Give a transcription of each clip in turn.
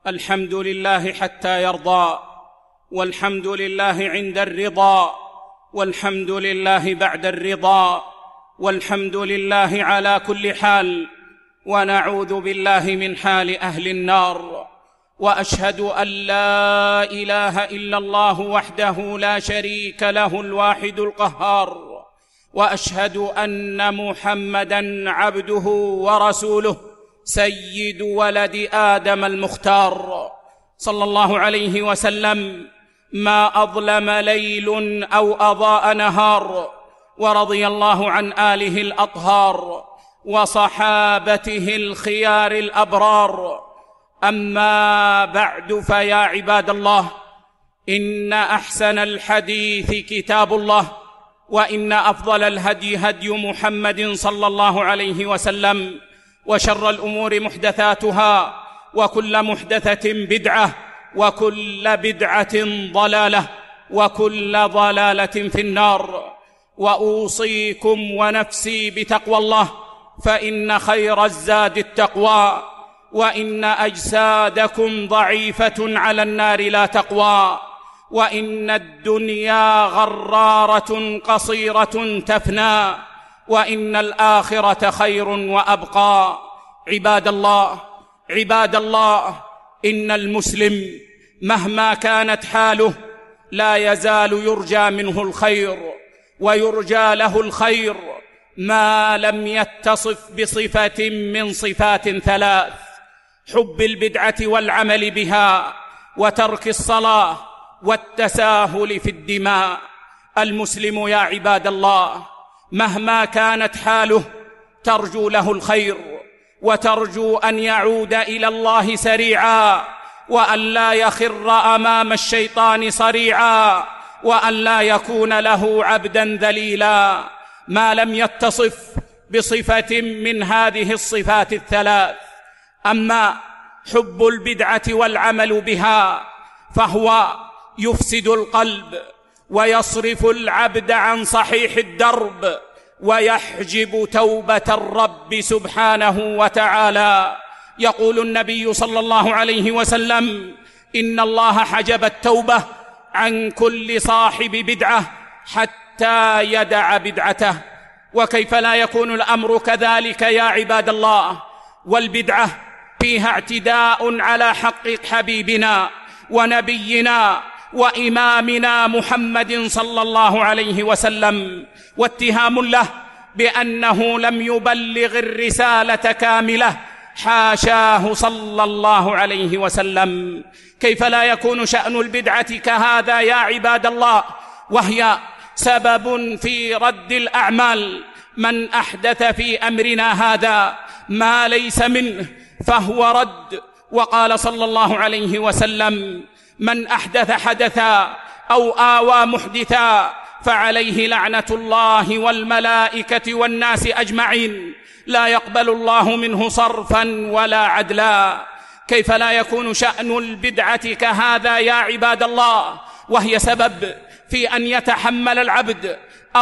الحمد لله حتى يرضى، والحمد لله عند الرضا، والحمد لله بعد الرضا، والحمد لله على كل حال، ونعوذ بالله من حال أهل النار. وأشهد أن لا إله إلا الله وحده لا شريك له الواحد القهار، وأشهد أن محمدًا عبده ورسوله سيد ولد آدم المختار، صلى الله عليه وسلم. ما أظلم ليل أو أضاء نهار، ورضي الله عن آله الأطهار وصحابته الخيار الأبرار. أما بعد، فيا عباد الله، إن أحسن الحديث كتاب الله، وإن أفضل الهدي هدي محمد صلى الله عليه وسلم، وشر الأمور محدثاتها، وكل محدثة بدعة، وكل بدعة ضلالة، وكل ضلالة في النار. وأوصيكم ونفسي بتقوى الله، فإن خير الزاد التقوى، وإن أجسادكم ضعيفة على النار لا تقوى، وإن الدنيا غرارة قصيرة تفنى، وإن الآخرة خير وأبقى. عباد الله، إن المسلم مهما كانت حاله لا يزال يرجى منه الخير، ويرجى له الخير ما لم يتصف بصفة من صفات ثلاث: حب البدعة والعمل بها، وترك الصلاة، والتساهل في الدماء. المسلم يا عباد الله مهما كانت حاله ترجو له الخير، وترجو أن يعود إلى الله سريعا، وأن لا يخر أمام الشيطان صريعا، وأن لا يكون له عبدا ذليلا ما لم يتصف بصفة من هذه الصفات الثلاث. أما حب البدعة والعمل بها فهو يفسد القلب، ويصرف العبد عن صحيح الدرب، ويحجب توبة الرب سبحانه وتعالى. يقول النبي صلى الله عليه وسلم: إن الله حجب التوبة عن كل صاحب بدعة حتى يدع بدعته. وكيف لا يكون الأمر كذلك يا عباد الله؟ والبدعة فيها اعتداء على حق حبيبنا ونبينا وإمامنا محمد صلى الله عليه وسلم، واتهام له بأنه لم يبلغ الرسالة كاملة، حاشاه صلى الله عليه وسلم. كيف لا يكون شأن البدعة كهذا يا عباد الله؟ وهي سبب في رد الأعمال. من أحدث في أمرنا هذا ما ليس منه فهو رد. وقال صلى الله عليه وسلم: من أحدث حدثا أو آوى محدثا فعليه لعنة الله والملائكة والناس أجمعين، لا يقبل الله منه صرفا ولا عدلا. كيف لا يكون شأن البدعة كهذا يا عباد الله؟ وهي سبب في أن يتحمل العبد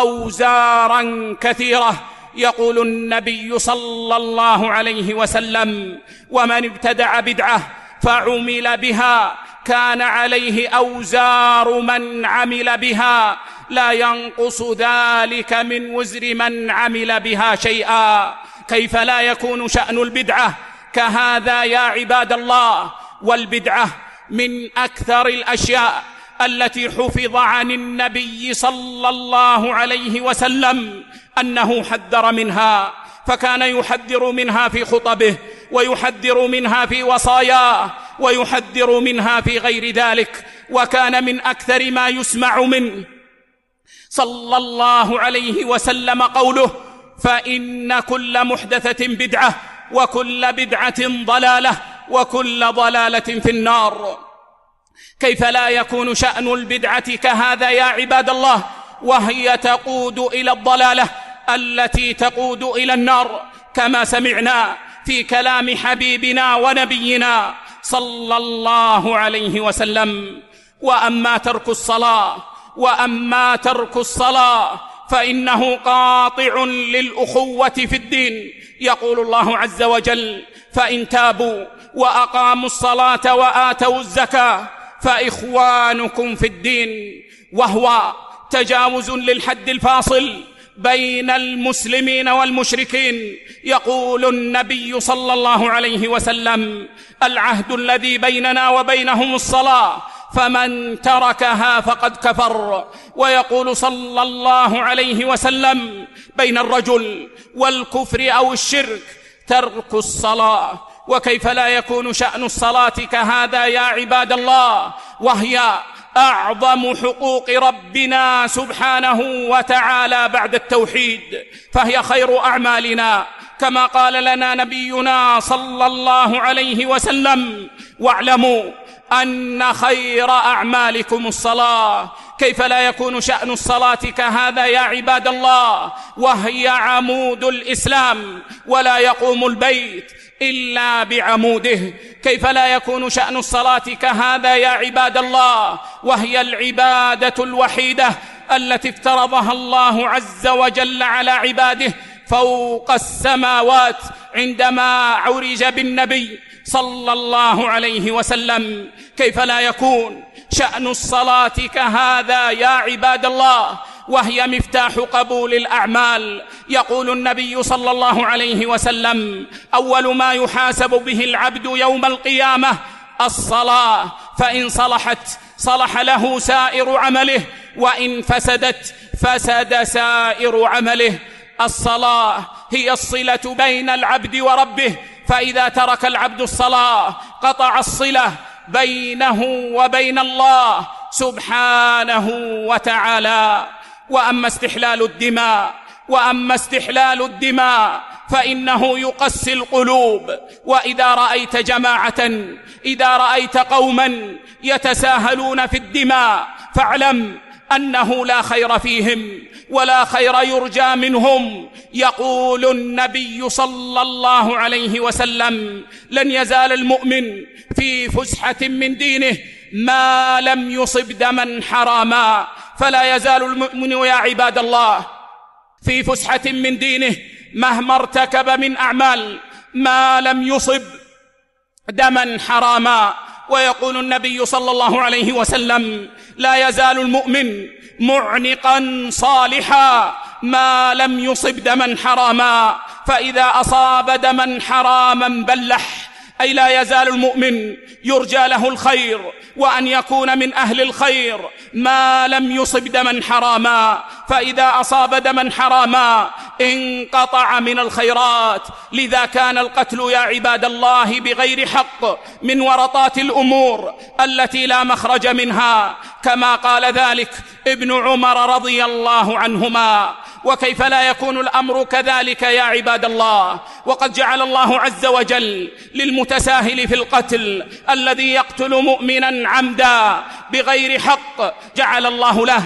أوزارا كثيرة. يقول النبي صلى الله عليه وسلم: ومن ابتدع بدعة فعمل بها كان عليه أوزار من عمل بها، لا ينقص ذلك من وزر من عمل بها شيئا. كيف لا يكون شأن البدعة كهذا يا عباد الله؟ والبدعة من أكثر الأشياء التي حفظ عن النبي صلى الله عليه وسلم أنه حذر منها، فكان يحذر منها في خطبه، ويحذر منها في وصاياه، ويحذر منها في غير ذلك. وكان من أكثر ما يسمع منه صلى الله عليه وسلم قوله: فإن كل محدثة بدعة، وكل بدعة ضلالة، وكل ضلالة في النار. كيف لا يكون شأن البدعة كهذا يا عباد الله؟ وهي تقود إلى الضلالة التي تقود إلى النار، كما سمعنا في كلام حبيبنا ونبينا صلى الله عليه وسلم. وأما ترك الصلاة فإنه قاطع للأخوة في الدين. يقول الله عز وجل: فإن تابوا وأقاموا الصلاة وآتوا الزكاة فإخوانكم في الدين، وهو تجاوز للحد الفاصل بين المسلمين والمشركين. يقول النبي صلى الله عليه وسلم: العهد الذي بيننا وبينهم الصلاة، فمن تركها فقد كفر. ويقول صلى الله عليه وسلم: بين الرجل والكفر أو الشرك ترك الصلاة. وكيف لا يكون شأن الصلاة كهذا يا عباد الله، وهي أعظم حقوق ربنا سبحانه وتعالى بعد التوحيد، فهي خير أعمالنا كما قال لنا نبينا صلى الله عليه وسلم: واعلموا أن خير أعمالكم الصلاة. كيف لا يكون شأن الصلاة كهذا يا عباد الله، وهي عمود الإسلام، ولا يقوم البيت إلا بعموده. كيف لا يكون شأن الصلاة كهذا يا عباد الله، وهي العبادة الوحيدة التي افترضها الله عز وجل على عباده فوق السماوات عندما عرج بالنبي صلى الله عليه وسلم. كيف لا يكون شأن الصلاة كهذا يا عباد الله، وهي مفتاح قبول الأعمال. يقول النبي صلى الله عليه وسلم: أول ما يحاسب به العبد يوم القيامة الصلاة، فإن صلحت صلح له سائر عمله، وإن فسدت فسد سائر عمله. الصلاة هي الصلة بين العبد وربه، فإذا ترك العبد الصلاة قطع الصلة بينه وبين الله سبحانه وتعالى. وأما استحلال الدماء فإنه يقسي القلوب. وإذا رأيت إذا رأيت قوما يتساهلون في الدماء فاعلم أنه لا خير فيهم ولا خير يرجى منهم. يقول النبي صلى الله عليه وسلم: لن يزال المؤمن في فسحة من دينه ما لم يصب دما حراما. فلا يزال المؤمن يا عباد الله في فسحة من دينه مهما ارتكب من أعمال ما لم يصب دما حراما. ويقول النبي صلى الله عليه وسلم: لا يزال المؤمن معنقا صالحا ما لم يصب دما حراما، فإذا أصاب دما حراما بلح، أي لا يزال المؤمن يرجى له الخير وأن يكون من أهل الخير ما لم يصب دما حراما، فإذا أصاب دما حراما انقطع من الخيرات. لذا كان القتل يا عباد الله بغير حق من ورطات الأمور التي لا مخرج منها، كما قال ذلك ابن عمر رضي الله عنهما. وكيف لا يكون الأمر كذلك يا عباد الله، وقد جعل الله عز وجل للمتساهل في القتل الذي يقتل مؤمنا عمدا بغير حق، جعل الله له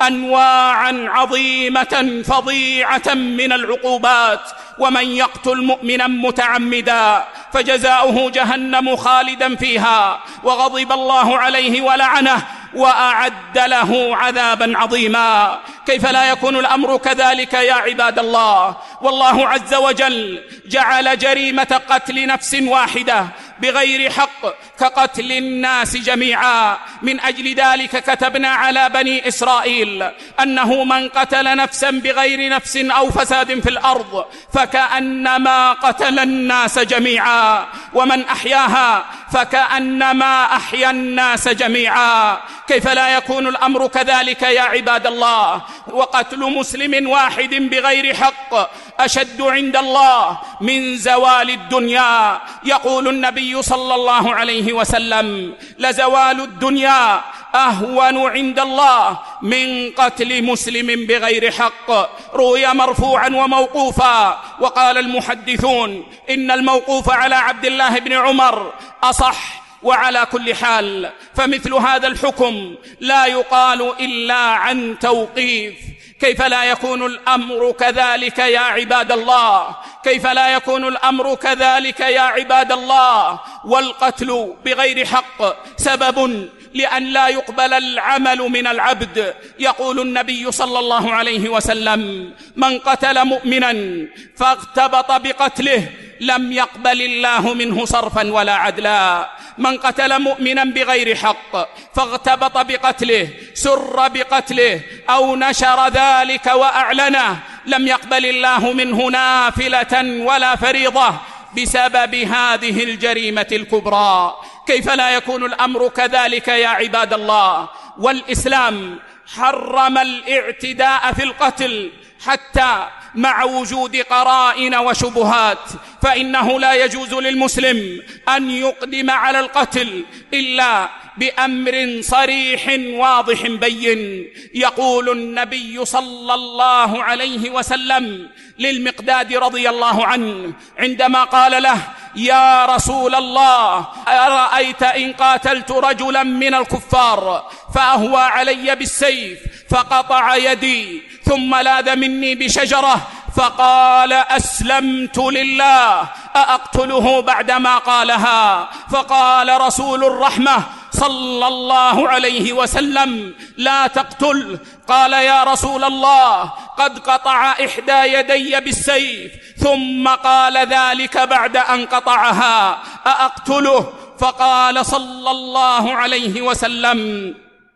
أنواعا عظيمة فظيعة من العقوبات. ومن يقتل مؤمنا متعمدا فجزاؤه جهنم خالدا فيها وغضب الله عليه ولعنه وأعد له عذابا عظيما. كيف لا يكون الأمر كذلك يا عباد الله، والله عز وجل جعل جريمة قتل نفس واحدة بغير حق كقتل الناس جميعا. من أجل ذلك كتبنا على بني إسرائيل أنه من قتل نفسا بغير نفس أو فساد في الأرض فكأنما قتل الناس جميعا، ومن أحياها فكأنما أحيا الناس جميعا. كيف لا يكون الأمر كذلك يا عباد الله، وقتل مسلم واحد بغير حق أشد عند الله من زوال الدنيا. يقول النبي صلى الله عليه وسلم: لزوال الدنيا أهون عند الله من قتل مسلم بغير حق. روي مرفوعا وموقوفا، وقال المحدثون إن الموقوف على عبد الله بن عمر أصح. وعلى كل حال فمثل هذا الحكم لا يقال إلا عن توقيف. كيف لا يكون الأمر كذلك يا عباد الله، كيف لا يكون الأمر كذلك يا عباد الله، والقتل بغير حق سبب لأن لا يقبل العمل من العبد. يقول النبي صلى الله عليه وسلم: من قتل مؤمنا فاغتبط بقتله لم يقبل الله منه صرفا ولا عدلا. من قتل مؤمنا بغير حق فاغتبط بقتله، سر بقتله أو نشر ذلك وأعلنه، لم يقبل الله منه نافلة ولا فريضة بسبب هذه الجريمة الكبرى. كيف لا يكون الأمر كذلك يا عباد الله؟ والإسلام حرم الاعتداء في القتل حتى مع وجود قرائن وشبهات، فإنه لا يجوز للمسلم أن يقدم على القتل إلا بأمر صريح واضح بين. يقول النبي صلى الله عليه وسلم للمقداد رضي الله عنه عندما قال له: يا رسول الله، أرأيت إن قاتلت رجلا من الكفار فأهوى علي بالسيف فقطع يدي ثم لاذ مني بشجرة فقال: أسلمت لله، أأقتله بعدما قالها؟ فقال رسول الرحمة صلى الله عليه وسلم: لا تقتل. قال: يا رسول الله، قد قطع إحدى يدي بالسيف ثم قال ذلك بعد أن قطعها، أأقتله؟ فقال صلى الله عليه وسلم: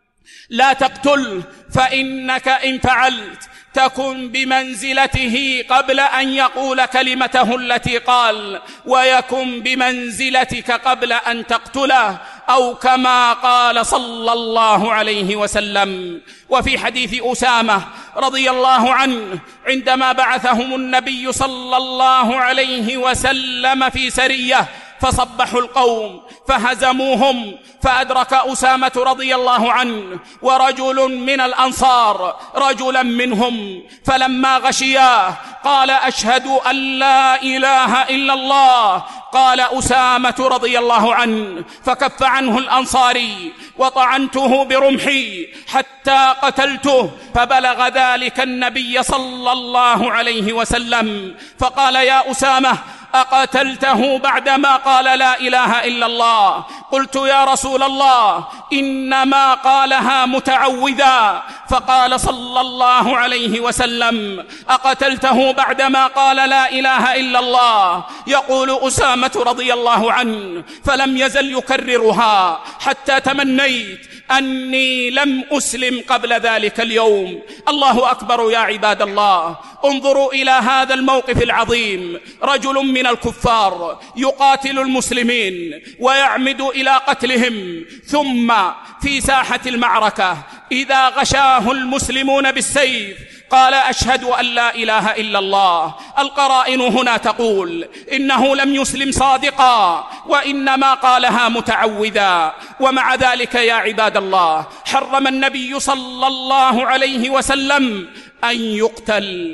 لا تقتل، فإنك إن فعلت تكن بمنزلته قبل أن يقول كلمته التي قال، ويكن بمنزلتك قبل أن تقتله، أو كما قال صلى الله عليه وسلم. وفي حديث أسامة رضي الله عنه عندما بعثهم النبي صلى الله عليه وسلم في سرية فصبحوا القوم فهزموهم، فأدرك أسامة رضي الله عنه ورجل من الأنصار رجلا منهم، فلما غشياه قال: أشهد أن لا إله إلا الله. قال أسامة رضي الله عنه: فكف عنه الأنصاري وطعنته برمحي حتى قتلته، فبلغ ذلك النبي صلى الله عليه وسلم فقال: يا أسامة، أقتلته بعدما قال لا إله إلا الله؟ قلت: يا رسول الله، إنما قالها متعوذا. فقال صلى الله عليه وسلم: أقتلته بعدما قال لا إله إلا الله؟ يقول أسامة رضي الله عنه: فلم يزل يكررها حتى تمنيت أني لم أسلم قبل ذلك اليوم. الله أكبر يا عباد الله. انظروا إلى هذا الموقف العظيم، رجل من الكفار يقاتل المسلمين ويعمد إلى قتلهم، ثم في ساحة المعركة إذا غشاه المسلمون بالسيف قال: أشهد أن لا إله إلا الله. القرائن هنا تقول إنه لم يسلم صادقا، وإنما قالها متعوذا. ومع ذلك يا عباد الله حرم النبي صلى الله عليه وسلم أن يقتل.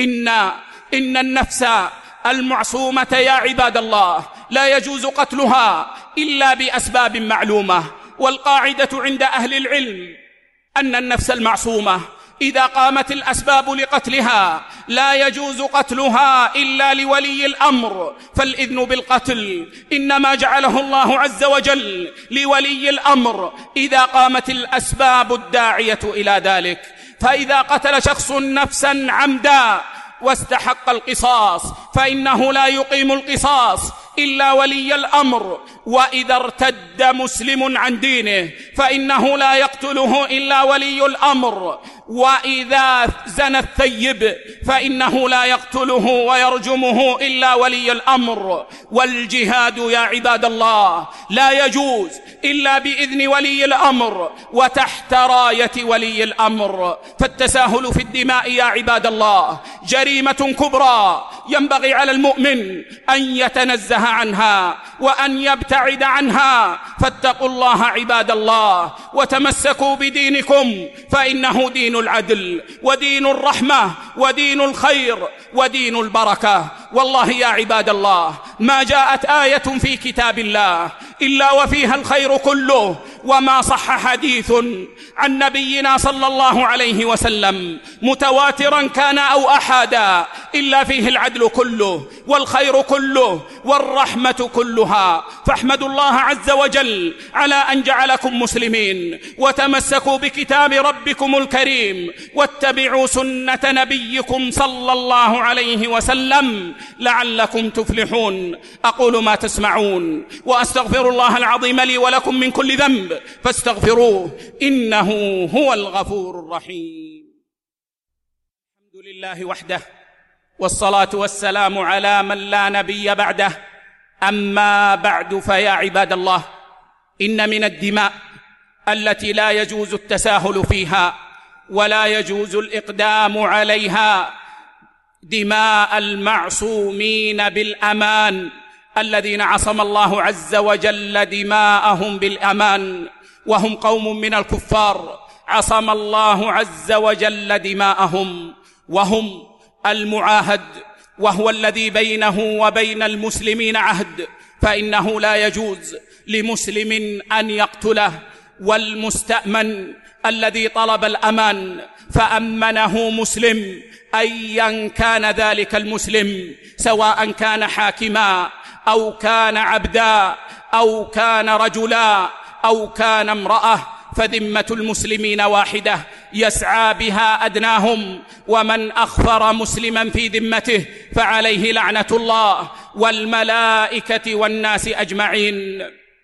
إن النفس المعصومة يا عباد الله لا يجوز قتلها إلا بأسباب معلومة. والقاعدة عند أهل العلم أن النفس المعصومة إذا قامت الأسباب لقتلها لا يجوز قتلها إلا لولي الأمر، فالإذن بالقتل إنما جعله الله عز وجل لولي الأمر إذا قامت الأسباب الداعية إلى ذلك. فإذا قتل شخص نفسا عمدا واستحق القصاص فإنه لا يقيم القصاص إلا ولي الأمر. وإذا ارتد مسلم عن دينه فإنه لا يقتله إلا ولي الأمر. وإذا زنى الثيب فإنه لا يقتله ويرجمه إلا ولي الأمر. والجهاد يا عباد الله لا يجوز إلا بإذن ولي الأمر وتحت راية ولي الأمر. فالتساهل في الدماء يا عباد الله جريمة كبرى ينبغي على المؤمن أن يتنزه عنها وأن يبتعد عنها. فاتقوا الله عباد الله وتمسكوا بدينكم، فإنه دين العدل ودين الرحمة ودين الخير ودين البركة. والله يا عباد الله ما جاءت آية في كتاب الله إلا وفيها الخير كله وما صح حديث عن نبينا صلى الله عليه وسلم متواترا كان أو أحدا إلا فيه العدل كله والخير كله والرحمة كلها. فاحمدوا الله عز وجل على أن جعلكم مسلمين، وتمسكوا بكتاب ربكم الكريم، واتبعوا سنة نبيكم صلى الله عليه وسلم لعلكم تفلحون. أقول ما تسمعون وأستغفر الله العظيم لي ولكم من كل ذنب فاستغفروه إنه هو الغفور الرحيم. الحمد لله وحده، والصلاة والسلام على من لا نبي بعده. أما بعد، فيا عباد الله، إن من الدماء التي لا يجوز التساهل فيها ولا يجوز الإقدام عليها دماء المعصومين بالأمان، الذين عصم الله عز وجل دماءهم بالأمان، وهم قوم من الكفار عصم الله عز وجل دماءهم، وهم المعاهد، وهو الذي بينه وبين المسلمين عهد، فإنه لا يجوز لمسلم أن يقتله. والمستأمن الذي طلب الأمان فأمنه مسلم أيا كان ذلك المسلم، سواء كان حاكما أو كان عبدا أو كان رجلا أو كان امرأة، فذمة المسلمين واحدة يسعى بها أدناهم، ومن أخفر مسلما في ذمته فعليه لعنة الله والملائكة والناس أجمعين.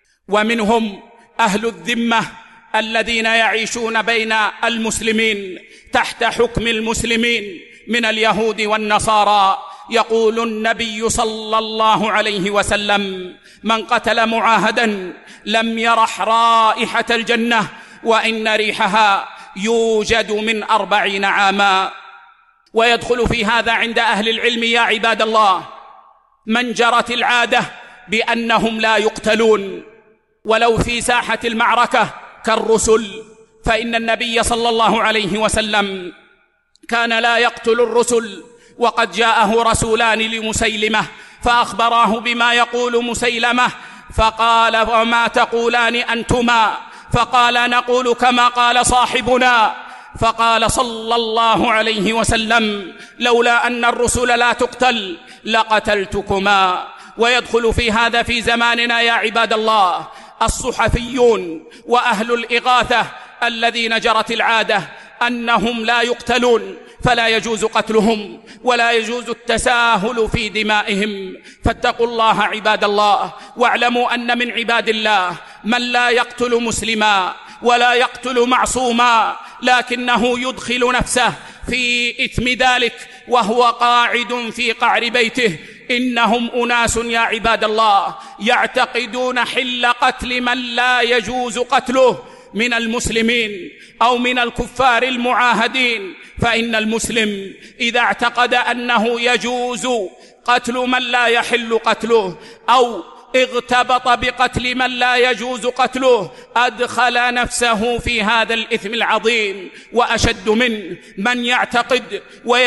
ومنهم أهل الذمة الذين يعيشون بين المسلمين تحت حكم المسلمين من اليهود والنصارى. يقول النبي صلى الله عليه وسلم: من قتل معاهدا لم يرح رائحة الجنة، وإن ريحها يوجد من 40 عاما. ويدخل في هذا عند أهل العلم يا عباد الله من جرت العادة بأنهم لا يقتلون ولو في ساحة المعركة كالرسل، فإن النبي صلى الله عليه وسلم كان لا يقتل الرسل، وقد جاءه رسولان لمسيلمة فأخبراه بما يقول مسيلمة، فقال: وما تقولان أنتما؟ فقال: نقول كما قال صاحبنا. فقال صلى الله عليه وسلم: لولا أن الرسل لا تقتل لقتلتكما. ويدخل في هذا في زماننا يا عباد الله الصحفيون وأهل الإغاثة الذين جرت العادة أنهم لا يقتلون، فلا يجوز قتلهم ولا يجوز التساهل في دمائهم. فاتقوا الله عباد الله، واعلموا أن من عباد الله من لا يقتل مسلما ولا يقتل معصوما، لكنه يدخل نفسه في إثم ذلك وهو قاعد في قعر بيته. إنهم أناس يا عباد الله يعتقدون حل قتل من لا يجوز قتله من المسلمين أو من الكفار المعاهدين. فإن المسلم إذا اعتقد أنه يجوز قتل من لا يحل قتله أو اغتبط بقتل من لا يجوز قتله أدخل نفسه في هذا الإثم العظيم. وأشد منه من يعتقد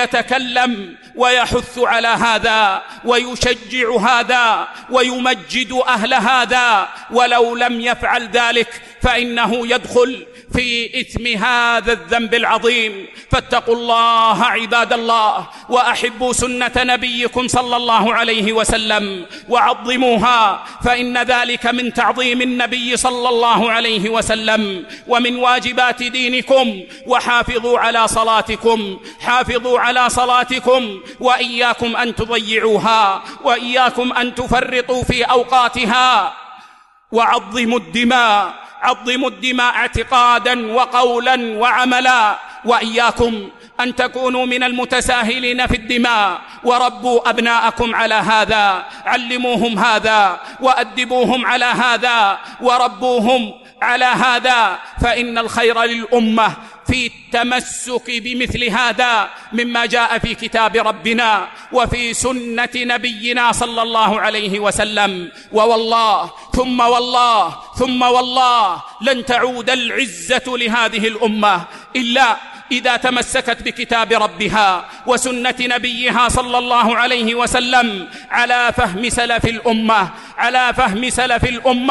ويتكلم ويحث على هذا ويشجع هذا ويمجد أهل هذا، ولو لم يفعل ذلك فإنه يدخل في إثم هذا الذنب العظيم. فاتقوا الله عباد الله، وأحبوا سنة نبيكم صلى الله عليه وسلم وعظموها، فإن ذلك من تعظيم النبي صلى الله عليه وسلم ومن واجبات دينكم. وحافظوا على صلاتكم، حافظوا على صلاتكم، وإياكم أن تضيعوها، وإياكم أن تفرطوا في أوقاتها. وعظموا الدماء، عظموا الدماء اعتقادا وقولا وعملا، وإياكم أن تكونوا من المتساهلين في الدماء. وربوا أبناءكم على هذا، علموهم هذا وأدبوهم على هذا وربوهم على هذا، فإن الخير للأمة في التمسك بمثل هذا مما جاء في كتاب ربنا وفي سنة نبينا صلى الله عليه وسلم. ووالله ثم والله ثم والله لن تعود العزة لهذه الأمة إلا إذا تمسكت بكتاب ربها وسنة نبيها صلى الله عليه وسلم على فهم سلف الأمة، على فهم سلف الأمة.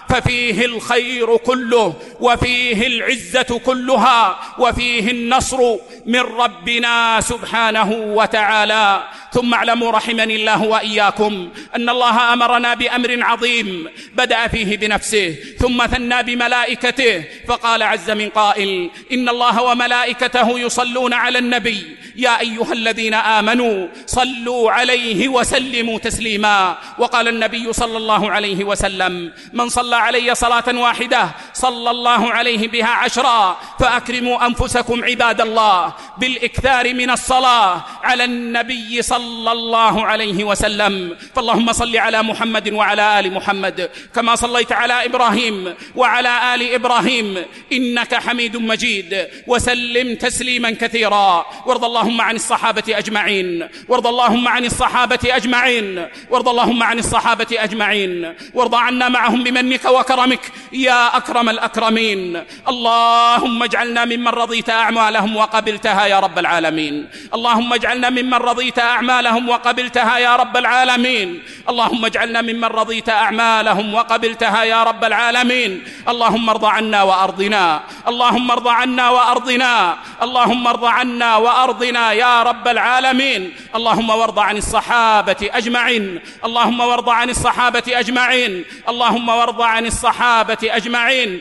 ففيه الخير كله، وفيه العزة كلها، وفيه النصر من ربنا سبحانه وتعالى. ثم اعلموا رحمني الله وإياكم أن الله أمرنا بأمر عظيم بدأ فيه بنفسه ثم ثنى بملائكته، فقال عز من قائل: إن الله وملائكته يصلون على النبي يا أيها الذين آمنوا صلوا عليه وسلموا تسليما. وقال النبي صلى الله عليه وسلم: من صلى علي صلاة واحدة صلى الله عليه بها 10. فأكرموا أنفسكم عباد الله بالإكثار من الصلاة على النبي صلى الله عليه وسلم. فاللهم صل على محمد وعلى آل محمد كما صليت على إبراهيم وعلى آل إبراهيم إنك حميد مجيد، وسلم تسليما كثيرا. وارض اللهم عن الصحابة أجمعين، وارض اللهم عن الصحابة أجمعين، وارض اللهم عن الصحابة أجمعين، وارض عنا معهم بمنك وكرمك يا أكرم الأكرمين. اللهم اجعلنا ممن رضيت أعمالهم وقبلتها يا رب العالمين. اللهم اجعلنا ممن رضيت أعمالهم وقبلتها يا رب العالمين. اللهم اجعلنا ممن رضيت أعمالهم وقبلتها يا رب العالمين. اللهم ارض عنا وأرضنا، اللهم ارض عنا وأرضنا، اللهم ارض عنا وأرضنا يا رب العالمين. اللهم وارض عن الصحابة أجمعين، اللهم وارض عن الصحابة أجمعين، اللهم وارض عن الصحابة أجمعين.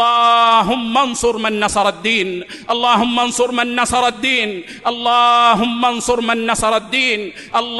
اللهم انصر من نصر الدين، اللهم انصر من نصر الدين، اللهم انصر من نصر الدين.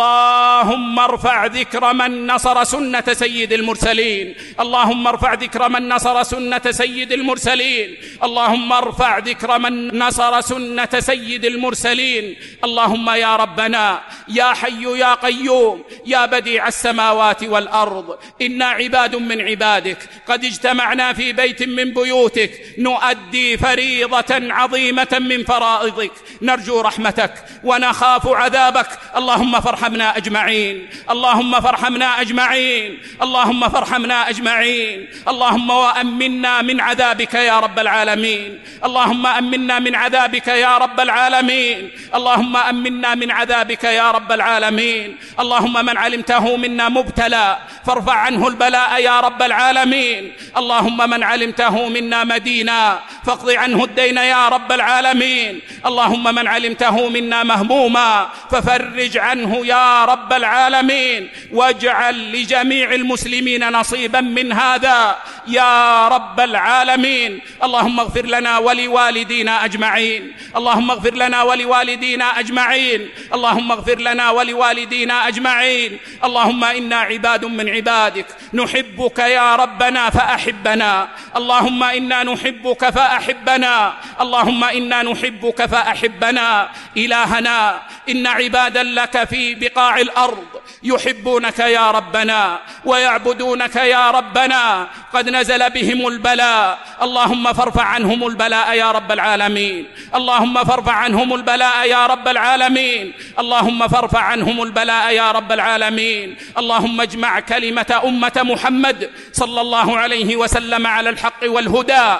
اللهم ارفع ذكر من نصر سنة سيد المرسلين، اللهم ارفع ذكر من نصر سنة سيد المرسلين، اللهم ارفع ذكر من نصر سنة سيد المرسلين. اللهم يا ربنا يا حي يا قيوم يا بديع السماوات والأرض، إنا عباد من عبادك قد اجتمعنا في بيت من بيوتك نؤدي فريضة عظيمة من فرائضك، نرجو رحمتك ونخاف عذابك. اللهم فارحمنا أجمعين، اللهم فارحمنا أجمعين، اللهم فارحمنا أجمعين. اللهم وأمنا من عذابك يا رب العالمين، اللهم أمنا من عذابك يا رب العالمين، اللهم أمنا من عذابك يا رب العالمين. اللهم من علمته منا مبتلى فارفع عنه البلاء يا رب العالمين. اللهم من علمته منا مدينا فاقض عنه الدين يا رب العالمين. اللهم من علمته منا مهموما ففرج عنه يا رب العالمين، واجعل لجميع المسلمين نصيبا من هذا يا رب العالمين. اللهم اغفر لنا ولوالدينا أجمعين، اللهم اغفر لنا ولوالدينا أجمعين، اللهم اغفر لنا ولوالدينا أجمعين. اللهم إنا عباد من عبادك نحبك يا ربنا فأحبنا، اللهم إنا نحبك فأحبنا، اللهم إنا نحبك فأحبنا. إلهنا إن عبادا لك في بقاع الأرض يحبونك يا ربنا ويعبدونك يا ربنا، قد نزل بهم البلاء، اللهم فارفع عنهم البلاء يا رب العالمين، اللهم فارفع عنهم البلاء يا رب العالمين، اللهم فارفع عنهم البلاء يا رب العالمين. اللهم اجمع كلمة أمة محمد صلى الله عليه وسلم على الحق والهدى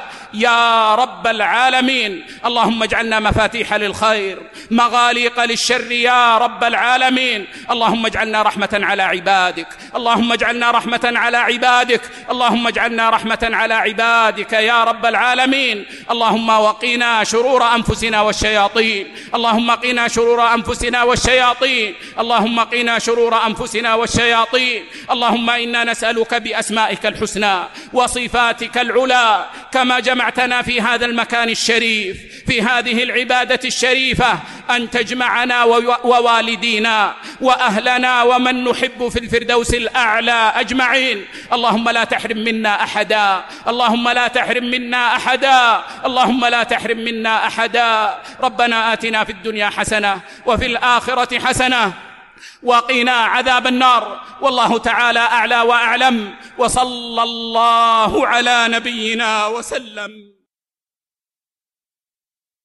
يا رب العالمين. اللهم اجعلنا مفاتيح للخير مغاليق للشر يا رب العالمين. اللهم اجعلنا رحمة على عبادك، اللهم اجعلنا رحمة على عبادك، اللهم اجعلنا رحمة على عبادك يا رب العالمين. اللهم وقنا شرور أنفسنا والشياطين، اللهم قنا شرور أنفسنا والشياطين، اللهم قنا شرور أنفسنا والشياطين. اللهم إنا نسألك بأسمائك الحسنى وصفاتك العلى كما جمعتنا في هذا المكان الشريف في هذه العبادة الشريفة أن تجمعنا ووالدينا وأهلنا ومن نحب في الفردوس الأعلى أجمعين. اللهم لا تحرم منا أحدا، اللهم لا تحرم منا أحدا، اللهم لا تحرم منا أحدا. ربنا آتنا في الدنيا حسنة وفي الآخرة حسنة وقنا عذاب النار. والله تعالى أعلى وأعلم، وصلى الله على نبينا وسلم.